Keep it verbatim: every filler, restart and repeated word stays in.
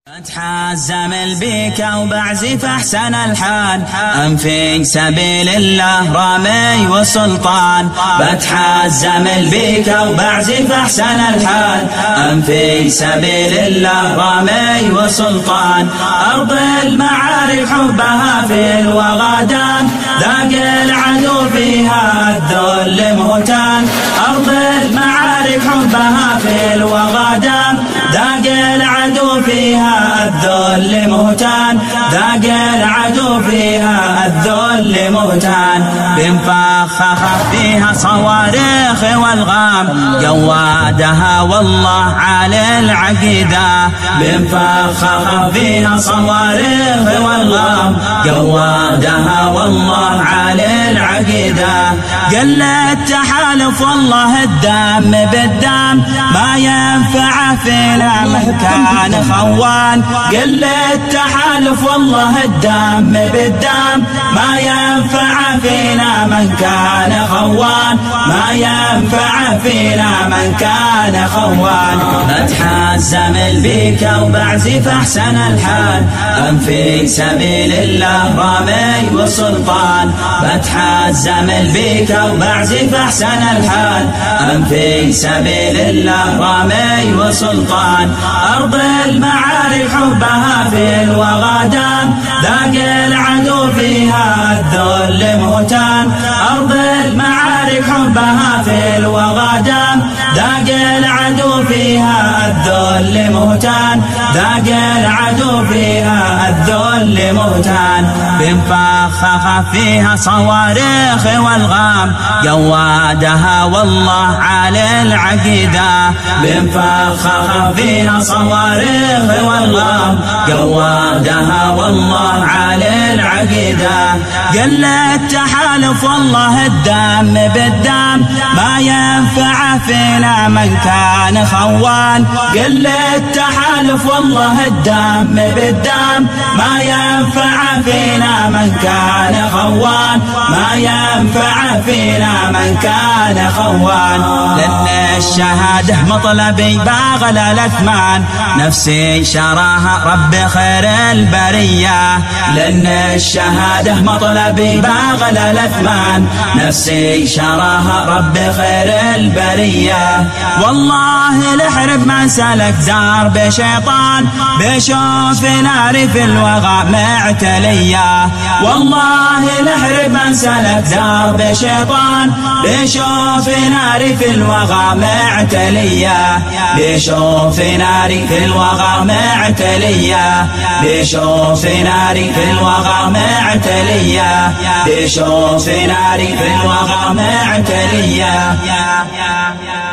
أتحزم البيك وبعزف أحسن الحال، أم في سبيل الله رامي وسلطان. بتحزم البيك وبعزف أحسن الحال، أم في سبيل الله رامي وسلطان. أرض المعارك حبها في الوغادان، ذاق العدو فيها الذل مهتان. أرض المعارك حبها في الوغادان، ذاق العدو فيها الذل مهتان. ذاق العدو فيها الذل مهتان. بنفخخ فيها صواريخ والغام، جوادها والله على العقيدة. بنفخخ فيها صواريخ والغام، جوادها والله على العقيدة. قل التحالف والله الدم بالدم، ما ينفع فينا من كان خوان. قل التحالف والله الدم بالدم، ما ينفع فينا من كان خوان. ما ينفع فينا من كان خوان. بتحزم البيك وبعزف أحسن الحال، أم في سبيل الله رامي وسلطان. بتحزم البيك وبعزف أحسن الحال، أم في سبيل الله رامي وسلطان. أرض المعارك حبها في الوغادان، ذاق العدو فيها الذل مهتان. أرض المعارك حبها في الوغادان، ذاق العدو فيها الذل مهتان. ذاق العدو فيها الذل مهتان. بنفخخ فيها صواريخ والغام، جوادها والله على العقيدة. بنفخخ فيها صواريخ والغام، جوادها والله على العقيدة. قل التحالف والله الدم بالدم، ما ينفع فينا من كان خوان. قل التحالف والله الدم بالدم، ما ينفع فينا من كان خوان. ما ينفع فينا من كان خوان. لأن الشهادة مطلبي باغل الأثمان، نفسي شراها رب خير البرية. لأن الشهادة مطلبي باغل الأثمان، نفسي شراها رب خير البرية. والله لحرب من سلك درب شيطان، بشوف ناري في الوغى معتلية. والله لحرب من سلك درب شيطان، بشوف ناري في الوغى معتلية. بشوف ناري في الوغى معتلية. بشوف ناري في الوغى معتلية. بشوف ناري في الوغى معتلية.